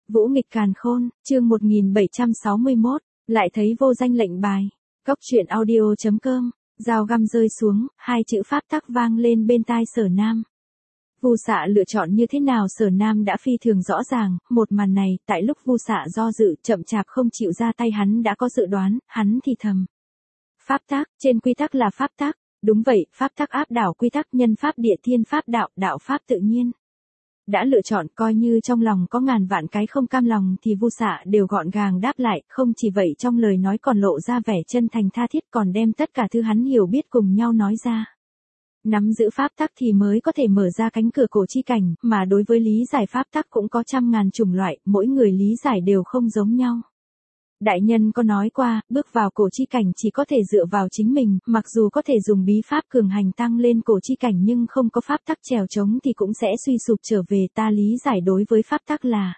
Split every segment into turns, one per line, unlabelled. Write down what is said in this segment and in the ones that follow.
Vũ nghịch càn khôn, chương 1761, lại thấy vô danh lệnh bài. Cốc truyện audio.com, dao găm rơi xuống, hai chữ pháp tắc vang lên bên tai Sở Nam. Vu Xạ lựa chọn như thế nào Sở Nam đã phi thường rõ ràng, một màn này, tại lúc Vu Xạ do dự, chậm chạp không chịu ra tay hắn đã có dự đoán, hắn thì thầm. Pháp tắc, trên quy tắc là pháp tắc, đúng vậy, pháp tắc áp đảo quy tắc nhân pháp địa thiên pháp đạo, đạo pháp tự nhiên. Đã lựa chọn coi như trong lòng có ngàn vạn cái không cam lòng thì Vu Xạ đều gọn gàng đáp lại, không chỉ vậy trong lời nói còn lộ ra vẻ chân thành tha thiết còn đem tất cả thứ hắn hiểu biết cùng nhau nói ra. Nắm giữ pháp tắc thì mới có thể mở ra cánh cửa cổ chi cảnh, mà đối với lý giải pháp tắc cũng có trăm ngàn chủng loại, mỗi người lý giải đều không giống nhau. Đại nhân có nói qua, bước vào cổ chi cảnh chỉ có thể dựa vào chính mình, mặc dù có thể dùng bí pháp cường hành tăng lên cổ chi cảnh nhưng không có pháp tắc trèo trống thì cũng sẽ suy sụp trở về. Ta lý giải đối với pháp tắc là.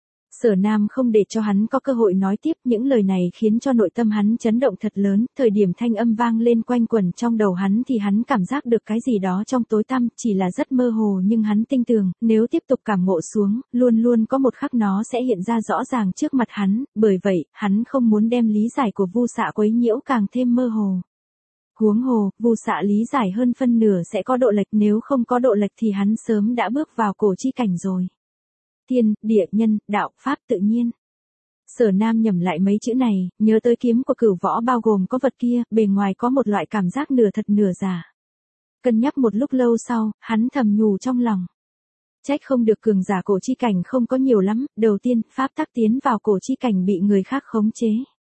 Sở Nam không để cho hắn có cơ hội nói tiếp, những lời này khiến cho nội tâm hắn chấn động thật lớn, thời điểm thanh âm vang lên quanh quẩn trong đầu hắn thì hắn cảm giác được cái gì đó trong tối tăm, chỉ là rất mơ hồ nhưng hắn tin tưởng, nếu tiếp tục cảm ngộ xuống, luôn luôn có một khắc nó sẽ hiện ra rõ ràng trước mặt hắn, bởi vậy, hắn không muốn đem lý giải của Vu Xạ quấy nhiễu càng thêm mơ hồ. Huống hồ, Vu Xạ lý giải hơn phân nửa sẽ có độ lệch, nếu không có độ lệch thì hắn sớm đã bước vào cổ chi cảnh rồi. Thiên, địa, nhân, đạo, pháp tự nhiên. Sở Nam nhẩm lại mấy chữ này, nhớ tới kiếm của Cửu Võ bao gồm có vật kia, bề ngoài có một loại cảm giác nửa thật nửa giả. Cân nhắc một lúc lâu sau, hắn thầm nhủ trong lòng. Trách không được cường giả cổ chi cảnh không có nhiều lắm, đầu tiên, pháp tắc tiến vào cổ chi cảnh bị người khác khống chế.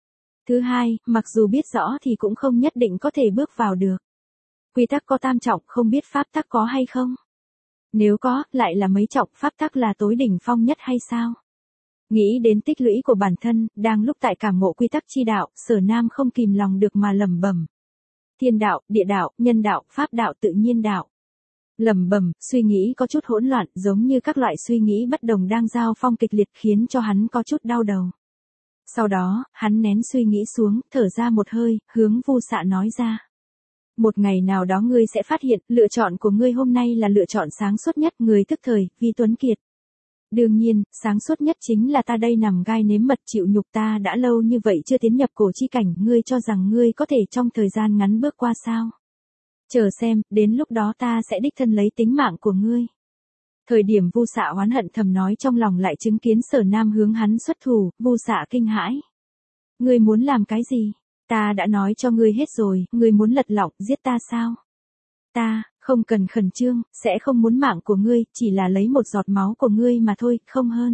Thứ hai, mặc dù biết rõ thì cũng không nhất định có thể bước vào được. Quy tắc có tam trọng, không biết pháp tắc có hay không? Nếu có, lại là mấy trọng, pháp tắc là tối đỉnh phong nhất hay sao? Nghĩ đến tích lũy của bản thân, đang lúc tại cảm ngộ quy tắc chi đạo, Sở Nam không kìm lòng được mà lẩm bẩm. Thiên đạo, địa đạo, nhân đạo, pháp đạo, tự nhiên đạo. Lẩm bẩm, suy nghĩ có chút hỗn loạn, giống như các loại suy nghĩ bất đồng đang giao phong kịch liệt khiến cho hắn có chút đau đầu. Sau đó, hắn nén suy nghĩ xuống, thở ra một hơi, hướng Vu Xạ nói ra. Một ngày nào đó ngươi sẽ phát hiện, lựa chọn của ngươi hôm nay là lựa chọn sáng suốt nhất, người thức thời, Vi Tuấn Kiệt. Đương nhiên, sáng suốt nhất chính là ta đây nằm gai nếm mật chịu nhục, ta đã lâu như vậy chưa tiến nhập cổ chi cảnh, ngươi cho rằng ngươi có thể trong thời gian ngắn bước qua sao? Chờ xem, đến lúc đó ta sẽ đích thân lấy tính mạng của ngươi. Thời điểm Vu Xạ oán hận thầm nói trong lòng lại chứng kiến Sở Nam hướng hắn xuất thủ, Vu Xạ kinh hãi. Ngươi muốn làm cái gì? Ta đã nói cho ngươi hết rồi, ngươi muốn lật lọng giết ta sao? Ta, không cần khẩn trương, sẽ không muốn mạng của ngươi, chỉ là lấy một giọt máu của ngươi mà thôi, không hơn.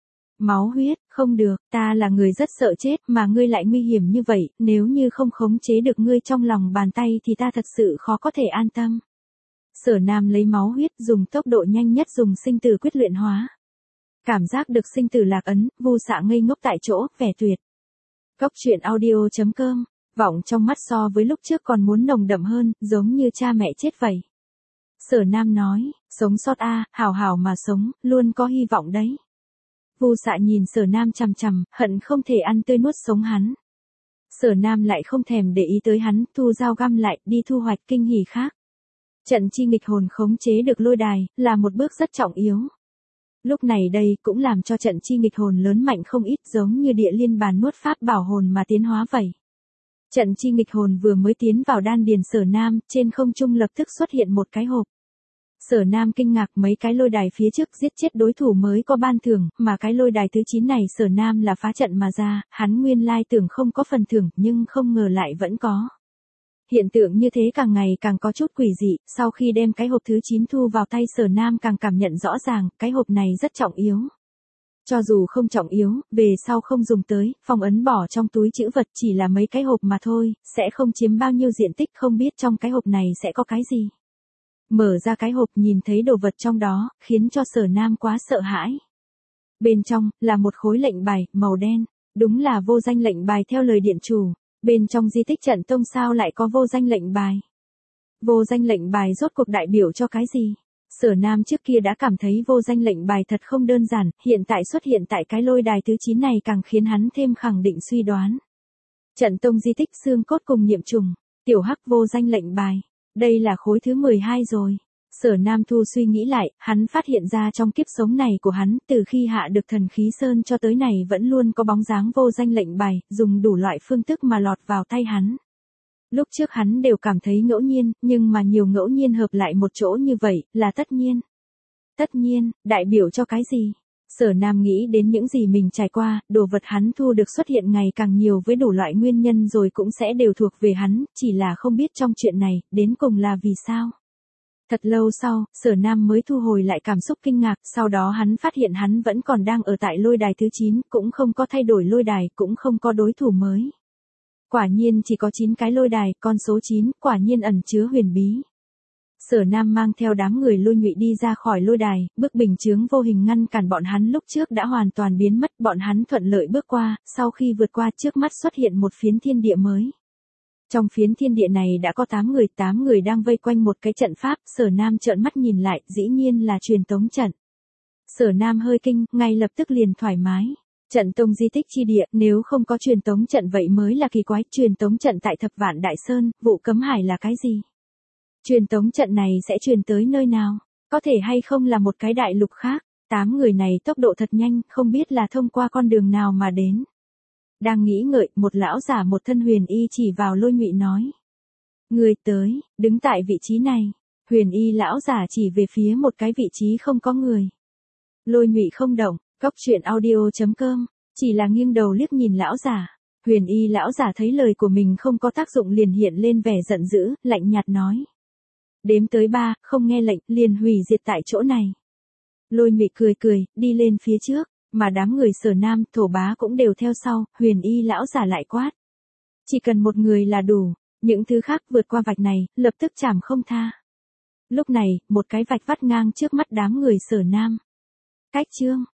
Máu huyết, không được, ta là người rất sợ chết mà ngươi lại nguy hiểm như vậy, nếu như không khống chế được ngươi trong lòng bàn tay thì ta thật sự khó có thể an tâm. Sở Nam lấy máu huyết dùng tốc độ nhanh nhất dùng sinh tử quyết luyện hóa. Cảm giác được sinh tử lạc ấn, Vu Xạ ngây ngốc tại chỗ, vẻ tuyệt. Cốc truyện audio.com, vọng trong mắt so với lúc trước còn muốn nồng đậm hơn, giống như cha mẹ chết vậy. Sở Nam nói, sống sót a, hào hào mà sống, luôn có hy vọng đấy. Vu Xạ nhìn Sở Nam chằm chằm, hận không thể ăn tươi nuốt sống hắn. Sở Nam lại không thèm để ý tới hắn, thu dao găm lại, đi thu hoạch kinh hỉ khác. Trận chi nghịch hồn khống chế được lôi đài, là một bước rất trọng yếu. Lúc này đây cũng làm cho trận chi nghịch hồn lớn mạnh không ít, giống như địa liên bàn nuốt pháp bảo hồn mà tiến hóa vậy. Trận chi nghịch hồn vừa mới tiến vào đan điền Sở Nam, trên không trung lập tức xuất hiện một cái hộp. Sở Nam kinh ngạc, mấy cái lôi đài phía trước giết chết đối thủ mới có ban thưởng, mà cái lôi đài thứ 9 này Sở Nam là phá trận mà ra, hắn nguyên lai tưởng không có phần thưởng, nhưng không ngờ lại vẫn có. Hiện tượng như thế càng ngày càng có chút quỷ dị, sau khi đem cái hộp thứ 9 thu vào tay Sở Nam càng cảm nhận rõ ràng, cái hộp này rất trọng yếu. Cho dù không trọng yếu, về sau không dùng tới, phong ấn bỏ trong túi trữ vật chỉ là mấy cái hộp mà thôi, sẽ không chiếm bao nhiêu diện tích, không biết trong cái hộp này sẽ có cái gì. Mở ra cái hộp nhìn thấy đồ vật trong đó, khiến cho Sở Nam quá sợ hãi. Bên trong, là một khối lệnh bài, màu đen, đúng là vô danh lệnh bài theo lời điện chủ. Bên trong di tích trận tông sao lại có vô danh lệnh bài? Vô danh lệnh bài rốt cuộc đại biểu cho cái gì? Sở Nam trước kia đã cảm thấy vô danh lệnh bài thật không đơn giản, hiện tại xuất hiện tại cái lôi đài thứ 9 này càng khiến hắn thêm khẳng định suy đoán. Trận tông di tích xương cốt cùng nhiệm trùng, tiểu hắc vô danh lệnh bài. Đây là khối thứ 12 rồi. Sở Nam Thu suy nghĩ lại, hắn phát hiện ra trong kiếp sống này của hắn, từ khi hạ được thần khí sơn cho tới này vẫn luôn có bóng dáng vô danh lệnh bài, dùng đủ loại phương thức mà lọt vào tay hắn. Lúc trước hắn đều cảm thấy ngẫu nhiên, nhưng mà nhiều ngẫu nhiên hợp lại một chỗ như vậy, là tất nhiên. Tất nhiên, đại biểu cho cái gì? Sở Nam nghĩ đến những gì mình trải qua, đồ vật hắn thu được xuất hiện ngày càng nhiều với đủ loại nguyên nhân rồi cũng sẽ đều thuộc về hắn, chỉ là không biết trong chuyện này, đến cùng là vì sao. Thật lâu sau, Sở Nam mới thu hồi lại cảm xúc kinh ngạc, sau đó hắn phát hiện hắn vẫn còn đang ở tại lôi đài thứ 9, cũng không có thay đổi lôi đài, cũng không có đối thủ mới. Quả nhiên chỉ có 9 cái lôi đài, con số 9, quả nhiên ẩn chứa huyền bí. Sở Nam mang theo đám người Lôi Nhụy đi ra khỏi lôi đài, bức bình chướng vô hình ngăn cản bọn hắn lúc trước đã hoàn toàn biến mất, bọn hắn thuận lợi bước qua, sau khi vượt qua trước mắt xuất hiện một phiến thiên địa mới. Trong phiến thiên địa này đã có 8 người đang vây quanh một cái trận pháp, Sở Nam trợn mắt nhìn lại, dĩ nhiên là truyền tống trận. Sở Nam hơi kinh, ngay lập tức liền thoải mái. Trận tông di tích chi địa, nếu không có truyền tống trận vậy mới là kỳ quái, truyền tống trận tại Thập Vạn Đại Sơn, Vụ Cấm Hải là cái gì? Truyền tống trận này sẽ truyền tới nơi nào? Có thể hay không là một cái đại lục khác? 8 người này tốc độ thật nhanh, không biết là thông qua con đường nào mà đến. Đang nghĩ ngợi, một lão giả một thân huyền y chỉ vào Lôi Nhụy nói. Người tới, đứng tại vị trí này. Huyền y lão giả chỉ về phía một cái vị trí không có người. Lôi Nhụy không động, coctruyện.audio.com, chỉ là nghiêng đầu liếc nhìn lão giả. Huyền y lão giả thấy lời của mình không có tác dụng liền hiện lên vẻ giận dữ, lạnh nhạt nói. Đếm tới 3, không nghe lệnh, liền hủy diệt tại chỗ này. Lôi Nhụy cười cười, đi lên phía trước, mà đám người Sở Nam, Thổ Bá cũng đều theo sau, huyền y lão giả lại quát. Chỉ cần một người là đủ, những thứ khác vượt qua vạch này, lập tức chảm không tha. Lúc này, một cái vạch vắt ngang trước mắt đám người Sở Nam. Cách chương.